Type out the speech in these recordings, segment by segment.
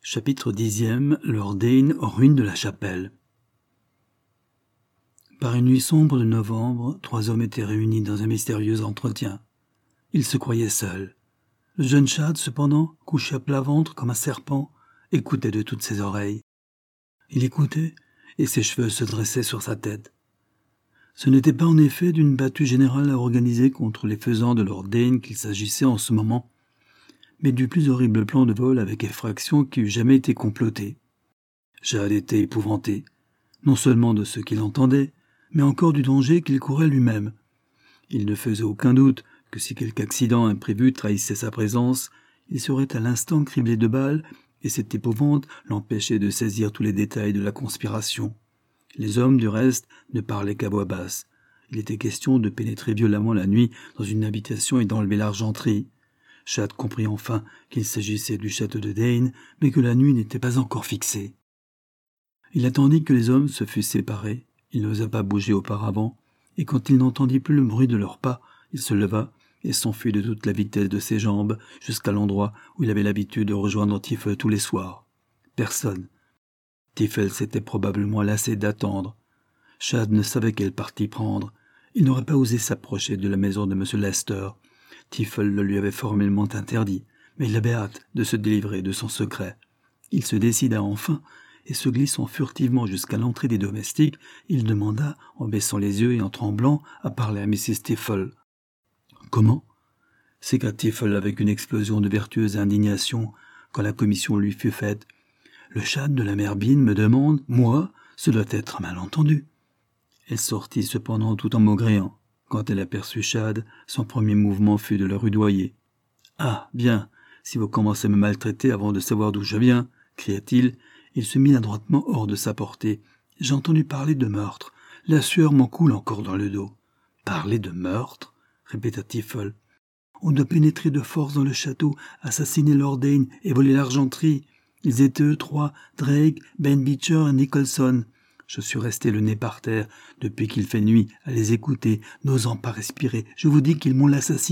Chapitre 10e. Lord Dane aux ruines de la chapelle. Par une nuit sombre de novembre, 3 hommes étaient réunis dans un mystérieux entretien. Ils se croyaient seuls. Le jeune Chad, cependant, couché à plat ventre comme un serpent, écoutait de toutes ses oreilles. Il écoutait, et ses cheveux se dressaient sur sa tête. Ce n'était pas en effet d'une battue générale à organiser contre les faisans de Lord Dane qu'il s'agissait en ce moment, mais du plus horrible plan de vol avec effraction qui eût jamais été comploté. Chad était épouvanté, non seulement de ce qu'il entendait, mais encore du danger qu'il courait lui-même. Il ne faisait aucun doute que si quelque accident imprévu trahissait sa présence, il serait à l'instant criblé de balles, et cette épouvante l'empêchait de saisir tous les détails de la conspiration. Les hommes, du reste, ne parlaient qu'à voix basse. Il était question de pénétrer violemment la nuit dans une habitation et d'enlever l'argenterie. Chad comprit enfin qu'il s'agissait du château de Dane, mais que la nuit n'était pas encore fixée. Il attendit que les hommes se fussent séparés. Il n'osa pas bouger auparavant, et quand il n'entendit plus le bruit de leurs pas, il se leva et s'enfuit de toute la vitesse de ses jambes jusqu'à l'endroit où il avait l'habitude de rejoindre Tiffel tous les soirs. Personne. Tiffel s'était probablement lassé d'attendre. Chad ne savait quel parti prendre. Il n'aurait pas osé s'approcher de la maison de M. Lester. Tiffel le lui avait formellement interdit, mais il avait hâte de se délivrer de son secret. Il se décida enfin, et se glissant furtivement jusqu'à l'entrée des domestiques, il demanda, en baissant les yeux et en tremblant, à parler à Mrs. Tiffel. « Comment » s'écria Tiffel avec une explosion de vertueuse indignation quand la commission lui fut faite. « Le Chad de la mère Bean me demande, moi, ce doit être un malentendu. » Elle sortit cependant tout en maugréant. Quand elle aperçut Chad, son premier mouvement fut de le rudoyer. « Ah, bien, si vous commencez à me maltraiter avant de savoir d'où je viens, » cria-t-il. Il se mit adroitement hors de sa portée. « J'ai entendu parler de meurtre. La sueur m'en coule encore dans le dos. »« Parler de meurtre ?» répéta Tiffel. « On doit pénétrer de force dans le château, assassiner Lord Dane et voler l'argenterie. Ils étaient eux trois, Drake, Ben Beecher et Nicholson. Je suis resté le nez par terre depuis qu'il fait nuit à les écouter, n'osant pas respirer. Je vous dis qu'ils m'ont l'assassiné. »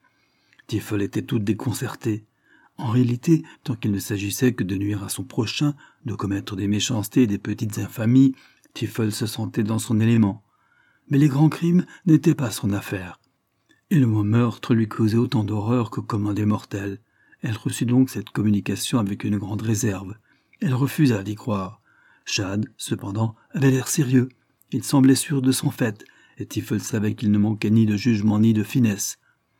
Tiffel était toute déconcertée. En réalité, tant qu'il ne s'agissait que de nuire à son prochain, de commettre des méchancetés et des petites infamies, Tiffel se sentait dans son élément. Mais les grands crimes n'étaient pas son affaire. Et le mot meurtre lui causait autant d'horreur que comme des mortels. Elle reçut donc cette communication avec une grande réserve. Elle refusa d'y croire. Chad, cependant, avait l'air sérieux. Il semblait sûr de son fait, et Tiffel savait qu'il ne manquait ni de jugement ni de finesse.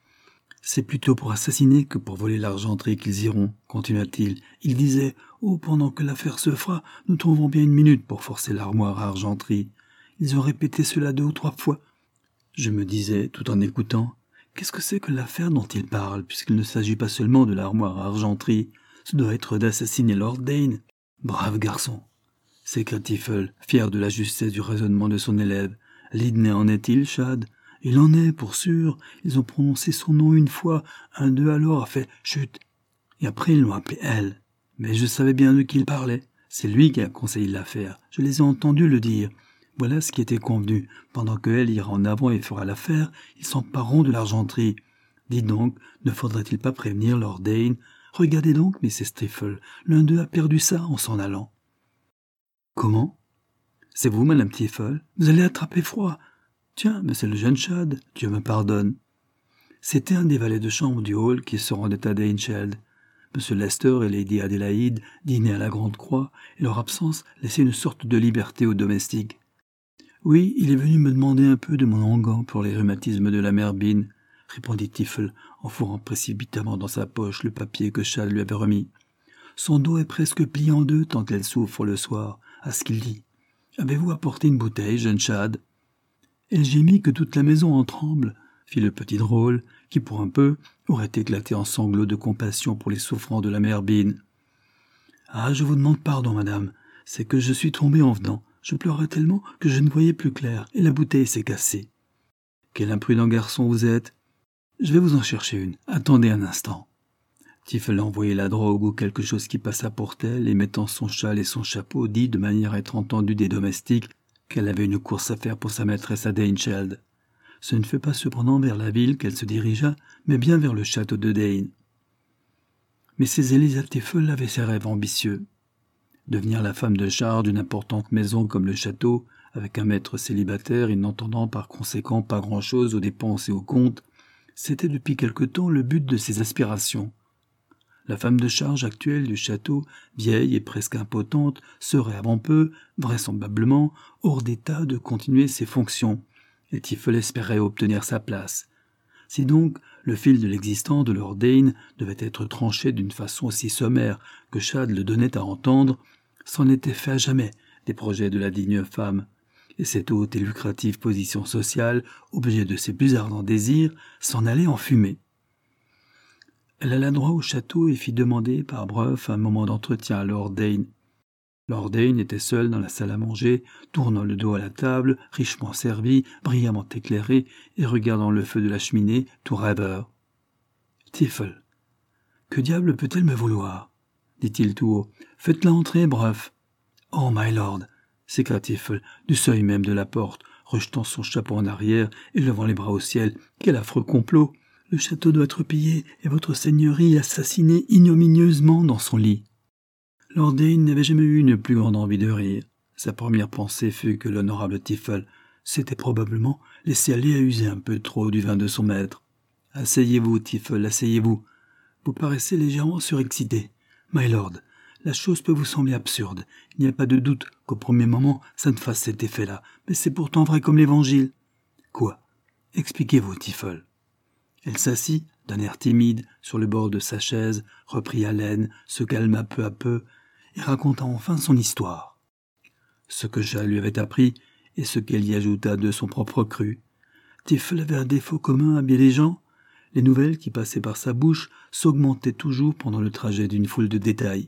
« C'est plutôt pour assassiner que pour voler l'argenterie qu'ils iront, » continua-t-il. Il disait « Oh, pendant que l'affaire se fera, nous trouverons bien une minute pour forcer l'armoire à argenterie. » Ils ont répété cela 2 ou 3 fois. Je me disais, tout en écoutant, qu'est-ce que c'est que l'affaire dont il parle, puisqu'il ne s'agit pas seulement de l'armoire à argenterie. Ce doit être d'assassiner Lord Dane. Brave garçon, s'écria Tiffel, fier de la justesse du raisonnement de son élève. Lydney en est-il, Chad? Il en est, pour sûr. Ils ont prononcé son nom 1 fois. Un d'eux alors a fait « chut ». Et après ils l'ont appelé elle. Mais je savais bien de qui il parlait. C'est lui qui a conseillé l'affaire. Je les ai entendus le dire. Voilà ce qui était convenu. Pendant que elle ira en avant et fera l'affaire, ils s'empareront de l'argenterie. Dites donc, ne faudrait-il pas prévenir Lord Dane? Regardez donc, Mrs. Tiffel, l'un d'eux a perdu ça en s'en allant. Comment? C'est vous, Madame Tiffel? Vous allez attraper froid. Tiens, mais c'est le jeune Chad, Dieu me pardonne. C'était un des valets de chambre du hall qui se rendait à Danecheld. M. Lester et Lady Adélaïde dînaient à la Grande Croix, et leur absence laissait une sorte de liberté aux domestiques. Oui, il est venu me demander un peu de mon onguent pour les rhumatismes de la mère Bean, répondit Tiffel, en fourrant précipitamment dans sa poche le papier que Chad lui avait remis. Son dos est presque plié en 2 tant qu'elle souffre le soir, à ce qu'il dit. Avez-vous apporté une bouteille, jeune Chad? Elle gémit que toute la maison en tremble, fit le petit drôle, qui pour un peu aurait éclaté en sanglots de compassion pour les souffrants de la mère Bean. Ah, je vous demande pardon, madame, c'est que je suis tombé en venant. Je pleurais tellement que je ne voyais plus clair, et la bouteille s'est cassée. Quel imprudent garçon vous êtes. Je vais vous en chercher une. Attendez un instant. Tiffel envoyait la drogue ou quelque chose qui passa pour tel, et mettant son châle et son chapeau, dit de manière à être entendue des domestiques qu'elle avait une course à faire pour sa maîtresse à Danecheld. Ce ne fut pas cependant vers la ville qu'elle se dirigea, mais bien vers le château de Dane. Mais ces Eliza Tiffel avait ses rêves ambitieux. Devenir la femme de charge d'une importante maison comme le château, avec un maître célibataire et n'entendant par conséquent pas grand-chose aux dépenses et aux comptes, c'était depuis quelque temps le but de ses aspirations. La femme de charge actuelle du château, vieille et presque impotente, serait avant peu, vraisemblablement, hors d'état de continuer ses fonctions, et Tiffel espérait obtenir sa place. Si donc le fil de l'existence de Lord Dane devait être tranché d'une façon aussi sommaire que Chad le donnait à entendre, c'en était fait à jamais des projets de la digne femme, et cette haute et lucrative position sociale, objet de ses plus ardents désirs, s'en allait en fumée. Elle alla droit au château et fit demander par Breuf un moment d'entretien à Lord Dane. Lord Dane était seul dans la salle à manger, tournant le dos à la table, richement servi, brillamment éclairé, et regardant le feu de la cheminée, tout rêveur. « Tiffel, que diable peut-elle me vouloir ?» dit-il tout haut. « Faites-la entrer, Breuf. »« Oh, my lord !» s'écria Tiffel, du seuil même de la porte, rejetant son chapeau en arrière et levant les bras au ciel. « Quel affreux complot ! Le château doit être pillé et votre seigneurie assassinée ignominieusement dans son lit. » Lord Dane n'avait jamais eu une plus grande envie de rire. Sa première pensée fut que l'honorable Tiffel s'était probablement laissé aller à user un peu trop du vin de son maître. « Asseyez-vous, Tiffel, asseyez-vous. Vous paraissez légèrement surexcité. My lord, la chose peut vous sembler absurde. Il n'y a pas de doute qu'au premier moment, ça ne fasse cet effet-là. Mais c'est pourtant vrai comme l'Évangile. »« Quoi ? Expliquez-vous, Tiffel. » Elle s'assit, d'un air timide, sur le bord de sa chaise, reprit haleine, se calma peu à peu, et raconta enfin son histoire. Ce que Chad lui avait appris, et ce qu'elle y ajouta de son propre cru. Tiffel avait un défaut commun à bien des gens. Les nouvelles qui passaient par sa bouche s'augmentaient toujours pendant le trajet d'une foule de détails.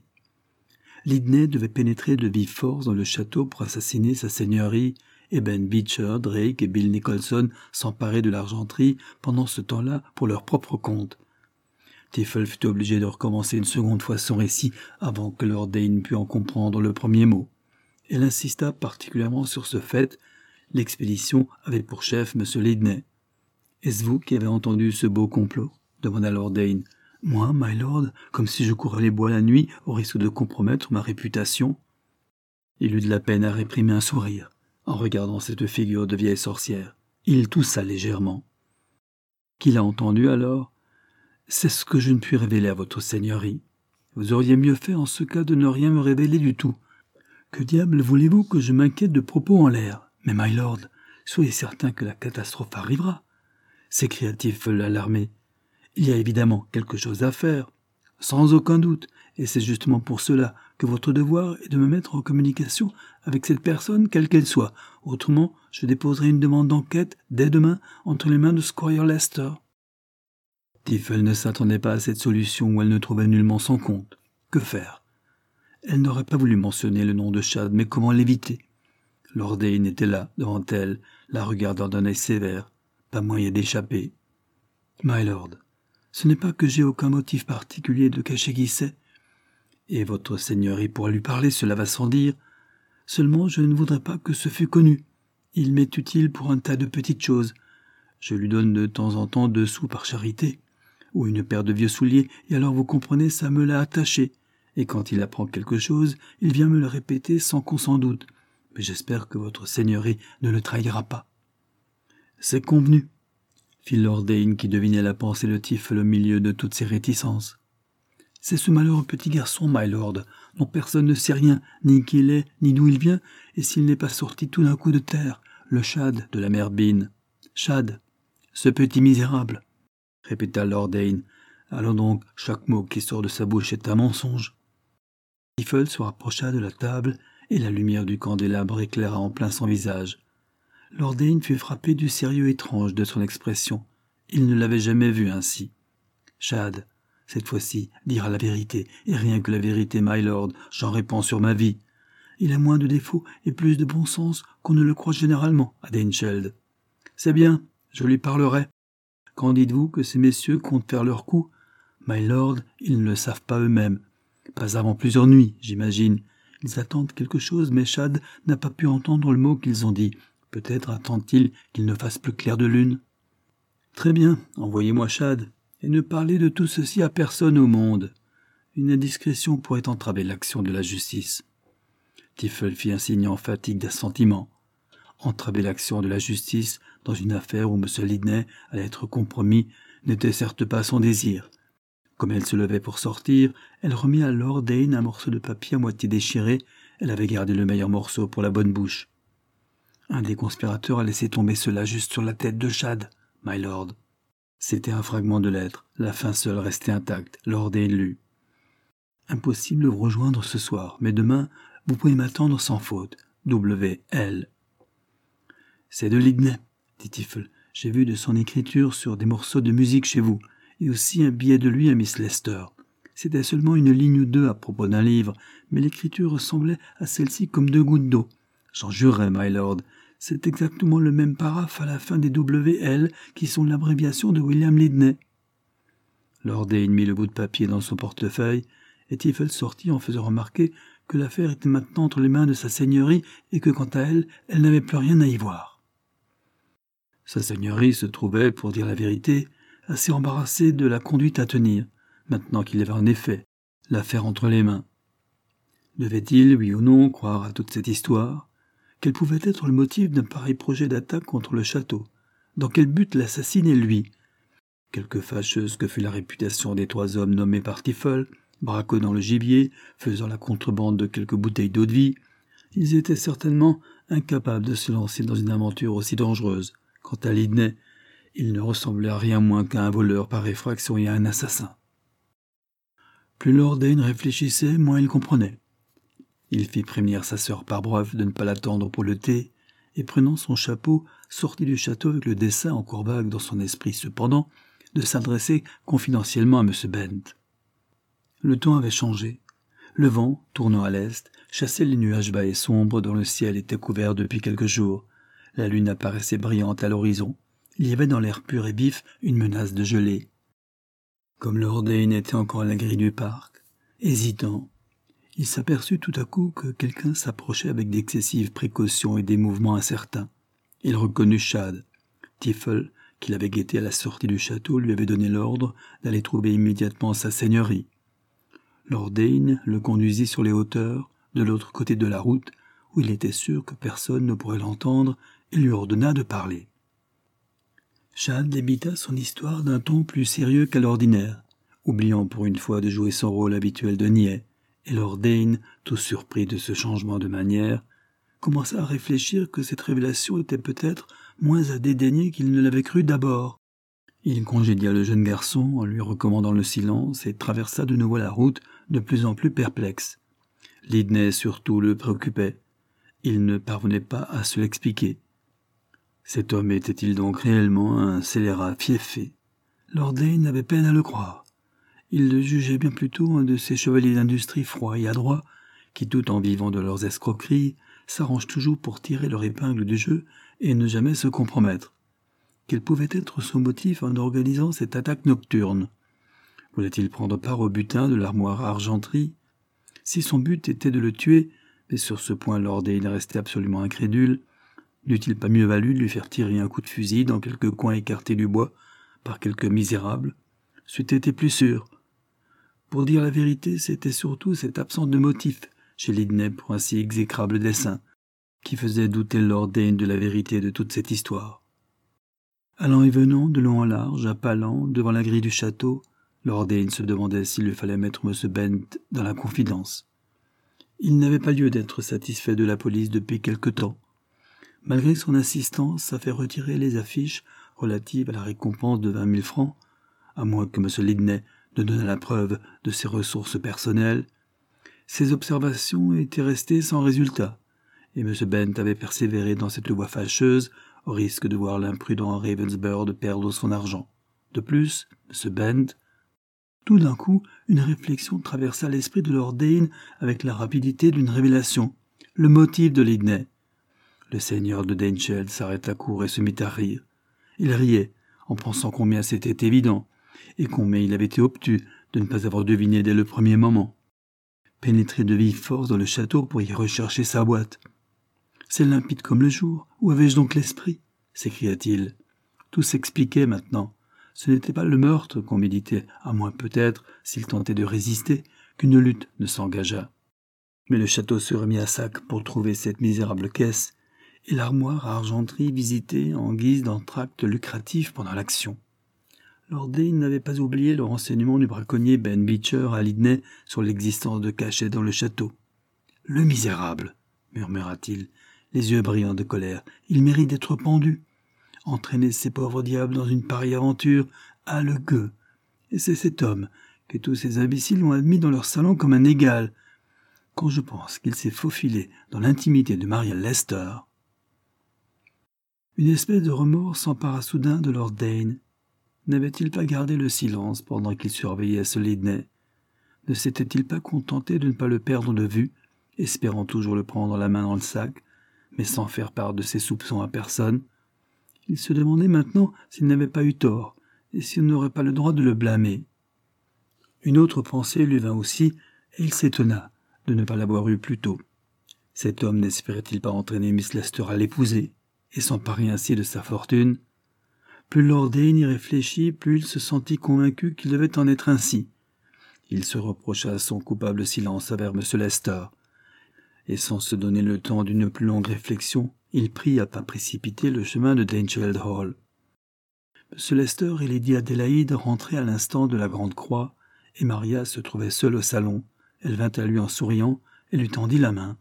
Lydney devait pénétrer de vive force dans le château pour assassiner sa seigneurie, et Ben Beecher, Drake et Bill Nicholson s'emparaient de l'argenterie pendant ce temps-là pour leur propre compte. Tiffel fut obligé de recommencer une seconde fois son récit avant que Lord Dane pût en comprendre le premier mot. Elle insista particulièrement sur ce fait. L'expédition avait pour chef M. Lydney. « Est-ce vous qui avez entendu ce beau complot ?» demanda Lord Dane. « Moi, my lord, comme si je courais les bois la nuit au risque de compromettre ma réputation. » Il eut de la peine à réprimer un sourire en regardant cette figure de vieille sorcière. Il toussa légèrement. « Qui l'a entendu alors ? C'est ce que je ne puis révéler à votre seigneurie. Vous auriez mieux fait en ce cas de ne rien me révéler du tout. Que diable voulez-vous que je m'inquiète de propos en l'air ? Mais, my lord, soyez certain que la catastrophe arrivera, » s'écria-t-il alarmé. « Il y a évidemment quelque chose à faire, sans aucun doute, et c'est justement pour cela que votre devoir est de me mettre en communication avec cette personne, quelle qu'elle soit. Autrement, je déposerai une demande d'enquête dès demain entre les mains de Squire Lester. » Tiffel ne s'attendait pas à cette solution où elle ne trouvait nullement son compte. Que faire ? Elle n'aurait pas voulu mentionner le nom de Chad, mais comment l'éviter ? Lord Dane était là, devant elle, la regardant d'un œil sévère. Pas moyen d'échapper. « My lord, ce n'est pas que j'ai aucun motif particulier de cacher qui c'est. Et votre seigneurie pourra lui parler, cela va sans dire. Seulement, je ne voudrais pas que ce fût connu. Il m'est utile pour un tas de petites choses. Je lui donne de temps en temps 2 sous par charité, ou une paire de vieux souliers, et alors vous comprenez, ça me l'a attaché. Et quand il apprend quelque chose, il vient me le répéter sans qu'on s'en doute. Mais j'espère que votre seigneurie ne le trahira pas. »« C'est convenu, » fit Lord Dane qui devinait la pensée de Tiffel au milieu de toutes ses réticences. « C'est ce malheureux petit garçon, my lord, dont personne ne sait rien, ni qui il est, ni d'où il vient, et s'il n'est pas sorti tout d'un coup de terre, le Chad de la mère Bean. Chad, ce petit misérable, » répéta Lord Dane. « Allons donc, chaque mot qui sort de sa bouche est un mensonge. » Tiffel se rapprocha de la table, et la lumière du candélabre éclaira en plein son visage. Lord Dane fut frappé du sérieux étrange de son expression. Il ne l'avait jamais vu ainsi. « Chad, cette fois-ci, dira la vérité, et rien que la vérité, my lord, j'en répands sur ma vie. Il a moins de défauts et plus de bon sens qu'on ne le croit généralement à Danecheld. C'est bien, je lui parlerai. Quand dites-vous que ces messieurs comptent faire leur coup ? My lord, ils ne le savent pas eux-mêmes. Pas avant plusieurs nuits, j'imagine. Ils attendent quelque chose, mais Chad n'a pas pu entendre le mot qu'ils ont dit. Peut-être attendent-ils qu'il ne fasse plus clair de lune. Très bien, envoyez-moi Chad, et ne parlez de tout ceci à personne au monde. Une indiscrétion pourrait entraver l'action de la justice. Tiffel fit un signe emphatique d'assentiment. Entraver l'action de la justice dans une affaire où M. Lidney allait être compromis n'était certes pas son désir. Comme elle se levait pour sortir, elle remit à Lord Dane un morceau de papier à moitié déchiré. Elle avait gardé le meilleur morceau pour la bonne bouche. Un des conspirateurs a laissé tomber cela juste sur la tête de Chad, my lord. C'était un fragment de lettre. La fin seule restait intacte. Lord Dane lut. Impossible de vous rejoindre ce soir, mais demain, vous pouvez m'attendre sans faute. W.L. C'est de Lidney, dit Tiffel. J'ai vu de son écriture sur des morceaux de musique chez vous, et aussi un billet de lui à Miss Lester. C'était seulement une ligne ou deux à propos d'un livre, mais l'écriture ressemblait à celle-ci comme deux gouttes d'eau. J'en jurerais, my lord. C'est exactement le même paraphe à la fin des W.L. qui sont l'abréviation de William Lidney. Lord Dane mit le bout de papier dans son portefeuille, et Tiffel sortit en faisant remarquer que l'affaire était maintenant entre les mains de sa seigneurie et que, quant à elle, elle n'avait plus rien à y voir. Sa seigneurie se trouvait, pour dire la vérité, assez embarrassée de la conduite à tenir, maintenant qu'il avait en effet l'affaire entre les mains. Devait-il, oui ou non, croire à toute cette histoire? Quel pouvait être le motif d'un pareil projet d'attaque contre le château? Dans quel but l'assassiner lui? Quelque fâcheuse que fût la réputation des trois hommes nommés par Tiffel, braconnant le gibier, faisant la contrebande de quelques bouteilles d'eau-de-vie, ils étaient certainement incapables de se lancer dans une aventure aussi dangereuse. Quant à Lidney, il ne ressemblait à rien moins qu'à un voleur par effraction et à un assassin. Plus Lord Dane réfléchissait, moins il comprenait. Il fit prévenir sa sœur par bref de ne pas l'attendre pour le thé, et prenant son chapeau, sortit du château avec le dessein encore vague dans son esprit cependant, de s'adresser confidentiellement à M. Bent. Le temps avait changé. Le vent, tournant à l'est, chassait les nuages bas et sombres dont le ciel était couvert depuis quelques jours. La lune apparaissait brillante à l'horizon. Il y avait dans l'air pur et vif une menace de gelée. Comme Lord Dane était encore à la grille du parc, hésitant, il s'aperçut tout à coup que quelqu'un s'approchait avec d'excessives précautions et des mouvements incertains. Il reconnut Chad. Tiffel, qui l'avait guetté à la sortie du château, lui avait donné l'ordre d'aller trouver immédiatement sa seigneurie. Lord Dane le conduisit sur les hauteurs, de l'autre côté de la route, où il était sûr que personne ne pourrait l'entendre, et lui ordonna de parler. Chad débita son histoire d'un ton plus sérieux qu'à l'ordinaire, oubliant pour une fois de jouer son rôle habituel de niais, et Lord Dane, tout surpris de ce changement de manière, commença à réfléchir que cette révélation était peut-être moins à dédaigner qu'il ne l'avait cru d'abord. Il congédia le jeune garçon en lui recommandant le silence et traversa de nouveau la route de plus en plus perplexe. Lidney surtout le préoccupait. Il ne parvenait pas à se l'expliquer. Cet homme était-il donc réellement un scélérat fieffé? Lord Dane avait peine à le croire. Il le jugeait bien plutôt un de ces chevaliers d'industrie froids et adroits qui, tout en vivant de leurs escroqueries, s'arrangent toujours pour tirer leur épingle du jeu et ne jamais se compromettre. Quel pouvait être son motif en organisant cette attaque nocturne? Voulait-il prendre part au butin de l'armoire à argenterie? Si son but était de le tuer, mais sur ce point Lord Dane restait absolument incrédule, n'eût-il pas mieux valu de lui faire tirer un coup de fusil dans quelque coin écarté du bois par quelque misérable? C'eût été plus sûr. Pour dire la vérité, c'était surtout cette absence de motif chez Lidney pour un si exécrable dessein qui faisait douter Lord Dane de la vérité de toute cette histoire. Allant et venant, de long en large, à pas lents, devant la grille du château, Lord Dane se demandait s'il lui fallait mettre M. Bent dans la confidence. Il n'avait pas lieu d'être satisfait de la police depuis quelque temps. Malgré son insistance à faire retirer les affiches relatives à la récompense de 20 000 francs, à moins que M. Lidney ne donnât la preuve de ses ressources personnelles, ses observations étaient restées sans résultat, et M. Bent avait persévéré dans cette voie fâcheuse au risque de voir l'imprudent Ravensburg perdre son argent. De plus, M. Bent, tout d'un coup, une réflexion traversa l'esprit de Lord Dane avec la rapidité d'une révélation. Le motif de Lidney. Le seigneur de Danecheld s'arrêta court et se mit à rire. Il riait, en pensant combien c'était évident, et combien il avait été obtus de ne pas avoir deviné dès le premier moment. Pénétrer de vive force dans le château pour y rechercher sa boîte. C'est limpide comme le jour. Où avais-je donc l'esprit? S'écria-t-il. Tout s'expliquait maintenant. Ce n'était pas le meurtre qu'on méditait, à moins peut-être, s'il tentait de résister, qu'une lutte ne s'engageât. Mais le château se remit à sac pour trouver cette misérable caisse et l'armoire à argenterie visitée en guise d'entracte lucratif pendant l'action. Lord Dane n'avait pas oublié le renseignement du braconnier Ben Beecher à Lydney sur l'existence de cachets dans le château. « Le misérable !» murmura-t-il, les yeux brillants de colère. « Il mérite d'être pendu. Entraîner ces pauvres diables dans une pareille aventure a le gueux. Et c'est cet homme que tous ces imbéciles ont admis dans leur salon comme un égal. Quand je pense qu'il s'est faufilé dans l'intimité de Maria Lester... » Une espèce de remords s'empara soudain de Lord Dane. N'avait-il pas gardé le silence pendant qu'il surveillait ce Lydney? Ne s'était-il pas contenté de ne pas le perdre de vue, espérant toujours le prendre la main dans le sac, mais sans faire part de ses soupçons à personne? Il se demandait maintenant s'il n'avait pas eu tort, et s'il n'aurait pas le droit de le blâmer. Une autre pensée lui vint aussi, et il s'étonna de ne pas l'avoir eue plus tôt. Cet homme n'espérait-il pas entraîner Miss Lester à l'épouser, et s'emparer ainsi de sa fortune? Plus Lord Dane y réfléchit, plus il se sentit convaincu qu'il devait en être ainsi. Il se reprocha son coupable silence envers M. Lester, et sans se donner le temps d'une plus longue réflexion, il prit à pas précipité le chemin de Danechild Hall. M. Lester et Lady Adélaïde rentraient à l'instant de la Grande Croix, et Maria se trouvait seule au salon. Elle vint à lui en souriant et lui tendit la main.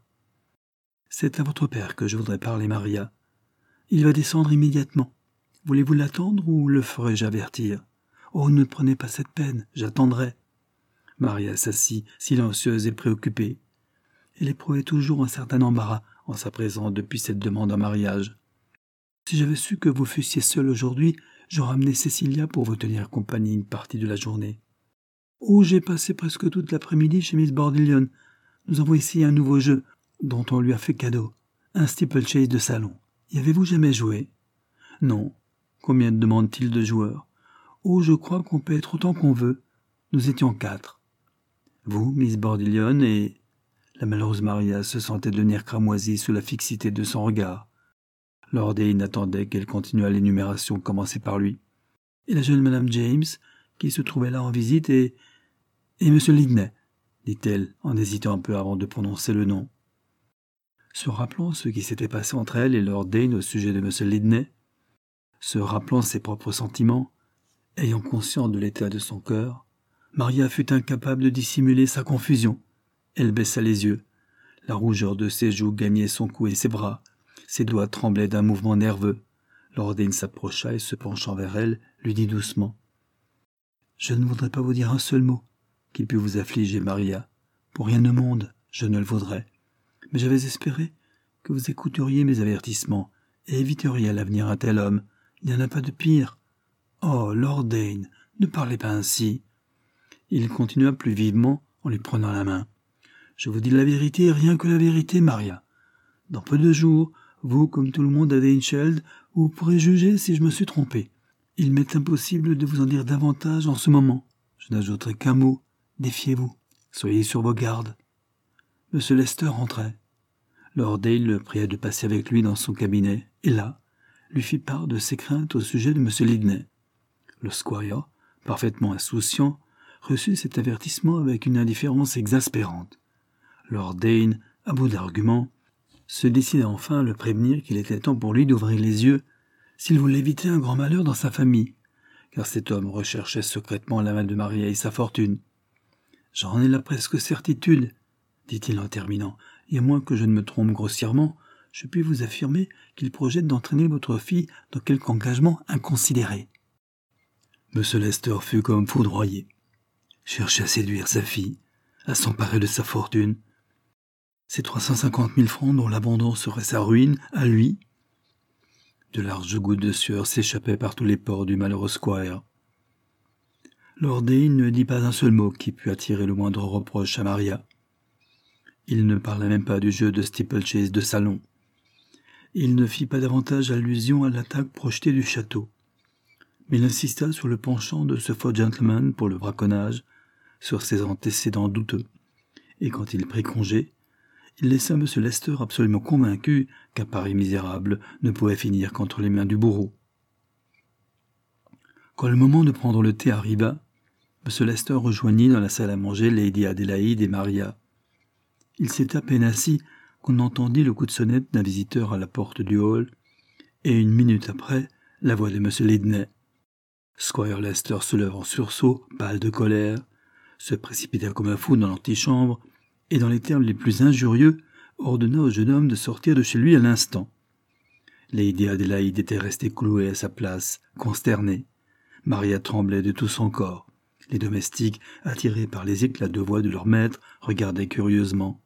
« C'est à votre père que je voudrais parler, Maria. Il va descendre immédiatement. Voulez-vous l'attendre ou le ferai-je avertir? Oh, ne prenez pas cette peine, j'attendrai. » Maria s'assit, silencieuse et préoccupée. Elle éprouvait toujours un certain embarras en sa présence depuis cette demande en mariage. « Si j'avais su que vous fussiez seul aujourd'hui, j'aurais amené Cécilia pour vous tenir compagnie une partie de la journée. »« Oh, j'ai passé presque toute l'après-midi chez Miss Bordillion. Nous avons essayé un nouveau jeu dont on lui a fait cadeau, un steeplechase de salon. Y avez-vous jamais joué? »« Non. Combien demande-t-il de joueurs? »« Oh, je crois qu'on peut être autant qu'on veut. Nous étions 4. Vous, Miss Bordillion et... » La malheureuse Maria se sentait devenir cramoisie sous la fixité de son regard. Lord Dane attendait qu'elle continuât l'énumération commencée par lui. « Et la jeune Madame James, qui se trouvait là en visite, et Monsieur Lydney, dit-elle, en hésitant un peu avant de prononcer le nom. Se rappelant ce qui s'était passé entre elle et Lord Dane au sujet de Monsieur Lydney, se rappelant ses propres sentiments, ayant conscience de l'état de son cœur, Maria fut incapable de dissimuler sa confusion. Elle baissa les yeux. La rougeur de ses joues gagnait son cou et ses bras. Ses doigts tremblaient d'un mouvement nerveux. Lord Dane s'approcha et, se penchant vers elle, lui dit doucement : « Je ne voudrais pas vous dire un seul mot qui pût vous affliger, Maria. Pour rien au monde, je ne le voudrais. Mais j'avais espéré que vous écouteriez mes avertissements et éviteriez à l'avenir un tel homme. Il n'y en a pas de pire. Oh, Lord Dane, ne parlez pas ainsi. » Il continua plus vivement en lui prenant la main. « Je vous dis la vérité et rien que la vérité, Maria. Dans peu de jours, vous, comme tout le monde à Danechild, vous pourrez juger si je me suis trompé. Il m'est impossible de vous en dire davantage en ce moment. Je n'ajouterai qu'un mot. Défiez-vous. Soyez sur vos gardes. » M. Lester rentrait. Lord Dane le pria de passer avec lui dans son cabinet, et là, lui fit part de ses craintes au sujet de M. Lydney. Le squire, parfaitement insouciant, reçut cet avertissement avec une indifférence exaspérante. Lord Dane, à bout d'arguments, se décida enfin à le prévenir qu'il était temps pour lui d'ouvrir les yeux s'il voulait éviter un grand malheur dans sa famille, car cet homme recherchait secrètement la main de Maria et sa fortune. « J'en ai la presque certitude, » dit-il en terminant, « et à moins que je ne me trompe grossièrement, je puis vous affirmer qu'il projette d'entraîner votre fille dans quelque engagement inconsidéré. » M. Lester fut comme foudroyé. Chercher à séduire sa fille, à s'emparer de sa fortune. Ces 350 000 francs dont l'abandon serait sa ruine, à lui. De larges gouttes de sueur s'échappaient par tous les pores du malheureux squire. Lord Dane ne dit pas un seul mot qui pût attirer le moindre reproche à Maria. Il ne parla même pas du jeu de steeplechase de salon. Il ne fit pas davantage allusion à l'attaque projetée du château. Mais il insista sur le penchant de ce faux gentleman pour le braconnage, sur ses antécédents douteux. Et quand il prit congé, il laissa M. Lester absolument convaincu qu'un pareil misérable ne pouvait finir qu'entre les mains du bourreau. Quand le moment de prendre le thé arriva, M. Lester rejoignit dans la salle à manger Lady Adélaïde et Maria. Il s'était à peine assis qu'on entendit le coup de sonnette d'un visiteur à la porte du hall, et 1 minute après, la voix de M. Lidney. Squire Lester se leva en sursaut, pâle de colère, se précipita comme un fou dans l'antichambre, et dans les termes les plus injurieux, ordonna au jeune homme de sortir de chez lui à l'instant. Lady Adélaïde était restée clouée à sa place, consternée. Maria tremblait de tout son corps. Les domestiques, attirés par les éclats de voix de leur maître, regardaient curieusement.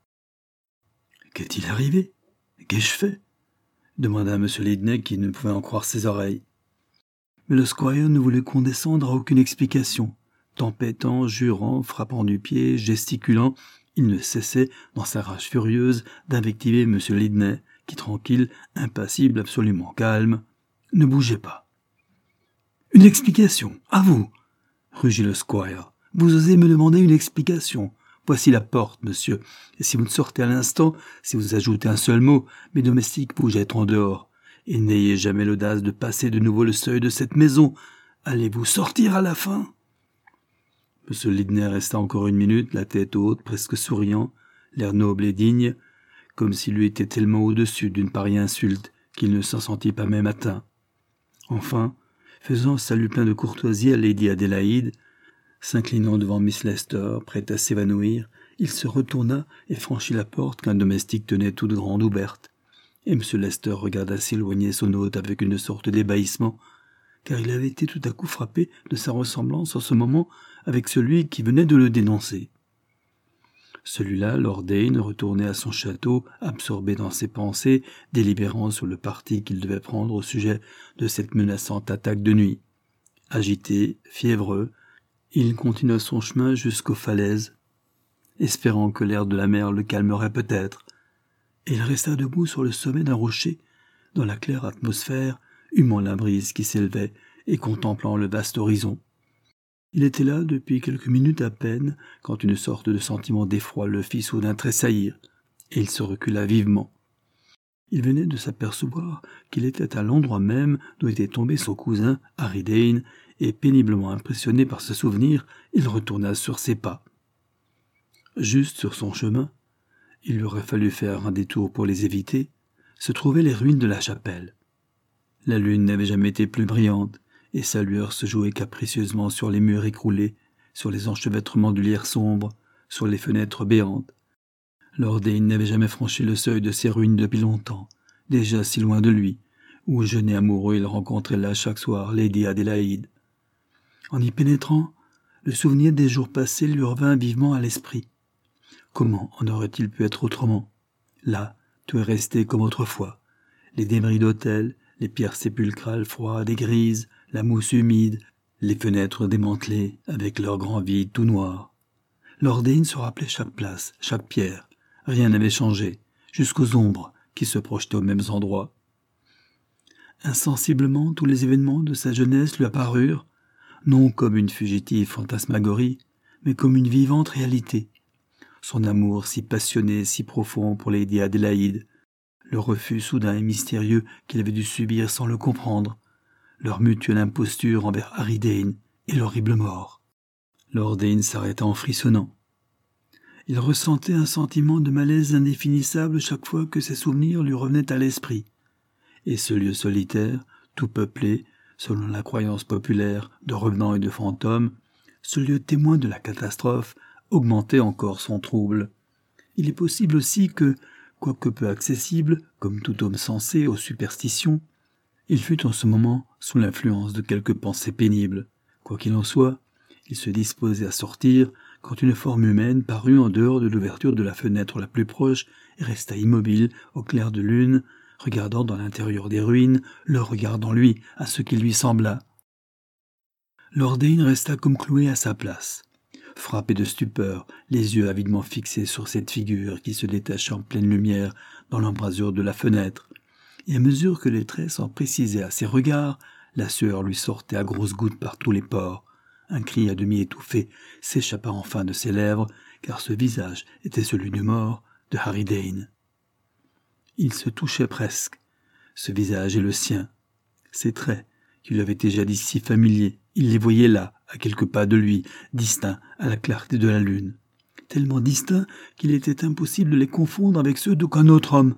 « Qu'est-il arrivé? Qu'ai-je fait ?» demanda M. Lidney qui ne pouvait en croire ses oreilles. Mais le squire ne voulait condescendre à aucune explication. Tempêtant, jurant, frappant du pied, gesticulant, il ne cessait, dans sa rage furieuse, d'invectiver M. Lidney, qui, tranquille, impassible, absolument calme, ne bougeait pas. « Une explication, à vous !» rugit le squire. « Vous osez me demander une explication. Voici la porte, monsieur, et si vous ne sortez à l'instant, si vous ajoutez un seul mot, mes domestiques vous jetteront dehors. Et n'ayez jamais l'audace de passer de nouveau le seuil de cette maison. Allez-vous sortir à la fin ?» M. Lidney resta encore 1 minute, la tête haute, presque souriant, l'air noble et digne, comme s'il lui était tellement au-dessus d'une pareille insulte qu'il ne s'en sentit pas même atteint. Enfin, faisant un salut plein de courtoisie à Lady Adélaïde, s'inclinant devant Miss Lester, prête à s'évanouir, il se retourna et franchit la porte qu'un domestique tenait toute grande ouverte. Et M. Lester regarda s'éloigner son hôte avec une sorte d'ébahissement, car il avait été tout à coup frappé de sa ressemblance en ce moment avec celui qui venait de le dénoncer. Celui-là, Lord Dane, retournait à son château, absorbé dans ses pensées, délibérant sur le parti qu'il devait prendre au sujet de cette menaçante attaque de nuit. Agité, fiévreux, il continua son chemin jusqu'aux falaises, espérant que l'air de la mer le calmerait peut-être, et il resta debout sur le sommet d'un rocher, dans la claire atmosphère, humant la brise qui s'élevait et contemplant le vaste horizon. Il était là depuis quelques minutes à peine, quand une sorte de sentiment d'effroi le fit soudain tressaillir, et il se recula vivement. Il venait de s'apercevoir qu'il était à l'endroit même d'où était tombé son cousin, Harry Dane, et péniblement impressionné par ce souvenir, il retourna sur ses pas. Juste sur son chemin, il lui aurait fallu faire un détour pour les éviter, se trouvaient les ruines de la chapelle. La lune n'avait jamais été plus brillante, et sa lueur se jouait capricieusement sur les murs écroulés, sur les enchevêtrements du lierre sombre, sur les fenêtres béantes. Lord Dane n'avait jamais franchi le seuil de ces ruines depuis longtemps, déjà si loin de lui, où jeune et amoureux il rencontrait là chaque soir Lady Adélaïde. En y pénétrant, le souvenir des jours passés lui revint vivement à l'esprit. Comment en aurait-il pu être autrement? Là, tout est resté comme autrefois. Les débris d'hôtels, les pierres sépulcrales froides et grises, la mousse humide, les fenêtres démantelées avec leurs grands vides tout noirs. Lord Dane se rappelait chaque place, chaque pierre. Rien n'avait changé, jusqu'aux ombres qui se projetaient aux mêmes endroits. Insensiblement, tous les événements de sa jeunesse lui apparurent, non comme une fugitive fantasmagorie, mais comme une vivante réalité. Son amour si passionné, si profond pour Lady Adélaïde, le refus soudain et mystérieux qu'il avait dû subir sans le comprendre, leur mutuelle imposture envers Harry Dane et l'horrible mort. Lord Dane s'arrêta en frissonnant. Il ressentait un sentiment de malaise indéfinissable chaque fois que ses souvenirs lui revenaient à l'esprit. Et ce lieu solitaire, tout peuplé, selon la croyance populaire, de revenants et de fantômes, ce lieu témoin de la catastrophe, augmentait encore son trouble. Il est possible aussi que, quoique peu accessible, comme tout homme sensé aux superstitions, il fut en ce moment sous l'influence de quelques pensées pénibles. Quoi qu'il en soit, il se disposait à sortir quand une forme humaine parut en dehors de l'ouverture de la fenêtre la plus proche et resta immobile au clair de lune, regardant dans l'intérieur des ruines, le regardant lui à ce qui lui sembla. Lord Dane resta comme cloué à sa place, frappé de stupeur, les yeux avidement fixés sur cette figure qui se détachait en pleine lumière dans l'embrasure de la fenêtre. Et à mesure que les traits s'en précisaient à ses regards, la sueur lui sortait à grosses gouttes par tous les pores. Un cri à demi étouffé s'échappa enfin de ses lèvres, car ce visage était celui du mort, de Harry Dane. Il se touchait presque. Ce visage est le sien. Ses traits, qui lui avaient été jadis si familiers, il les voyait là, à quelques pas de lui, distincts à la clarté de la lune. Tellement distincts qu'il était impossible de les confondre avec ceux d'aucun autre homme.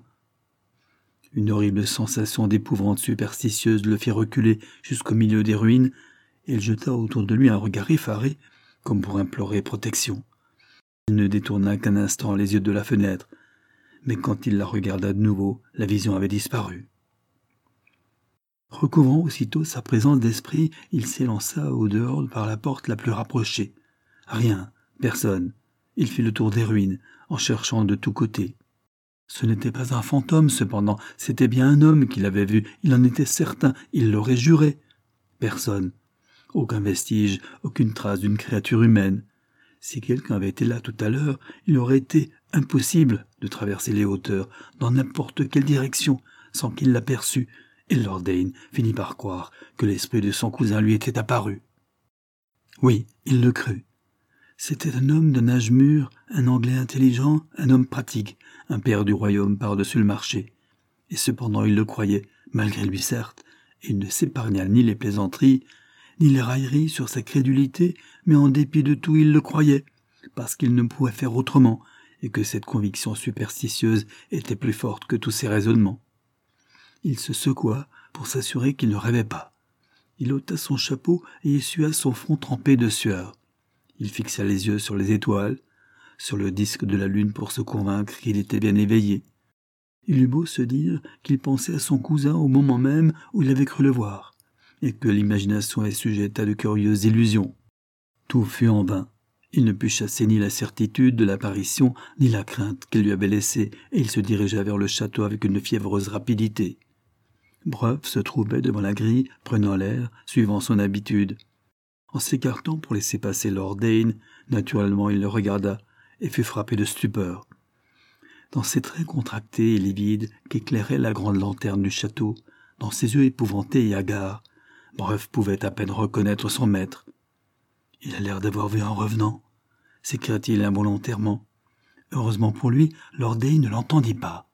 Une horrible sensation d'épouvante superstitieuse le fit reculer jusqu'au milieu des ruines, et il jeta autour de lui un regard effaré, comme pour implorer protection. Il ne détourna qu'un instant les yeux de la fenêtre, mais quand il la regarda de nouveau, la vision avait disparu. Recouvrant aussitôt sa présence d'esprit, il s'élança au dehors par la porte la plus rapprochée. Rien, personne. Il fit le tour des ruines, en cherchant de tous côtés. Ce n'était pas un fantôme, cependant, c'était bien un homme qu'il avait vu, il en était certain, il l'aurait juré. Personne. Aucun vestige, aucune trace d'une créature humaine. Si quelqu'un avait été là tout à l'heure, il aurait été impossible de traverser les hauteurs, dans n'importe quelle direction, sans qu'il l'aperçût, et Lord Dane finit par croire que l'esprit de son cousin lui était apparu. Oui, il le crut. C'était un homme d'un âge mûr, un Anglais intelligent, un homme pratique, un père du royaume par-dessus le marché. Et cependant il le croyait, malgré lui certes, et il ne s'épargna ni les plaisanteries, ni les railleries sur sa crédulité, mais en dépit de tout il le croyait, parce qu'il ne pouvait faire autrement, et que cette conviction superstitieuse était plus forte que tous ses raisonnements. Il se secoua pour s'assurer qu'il ne rêvait pas. Il ôta son chapeau et essuya son front trempé de sueur. Il fixa les yeux sur les étoiles, sur le disque de la lune pour se convaincre qu'il était bien éveillé. Il eut beau se dire qu'il pensait à son cousin au moment même où il avait cru le voir, et que l'imagination est sujette à de curieuses illusions. Tout fut en vain. Il ne put chasser ni la certitude de l'apparition, ni la crainte qu'elle lui avait laissée, et il se dirigea vers le château avec une fiévreuse rapidité. Breuf se trouvait devant la grille, prenant l'air, suivant son habitude. En s'écartant pour laisser passer Lord Dane, naturellement il le regarda, et fut frappé de stupeur. Dans ses traits contractés et livides qu'éclairait la grande lanterne du château, dans ses yeux épouvantés et hagards, Breuf pouvait à peine reconnaître son maître. « Il a l'air d'avoir vu un revenant » s'écria-t-il involontairement. Heureusement pour lui, Lord Dane ne l'entendit pas.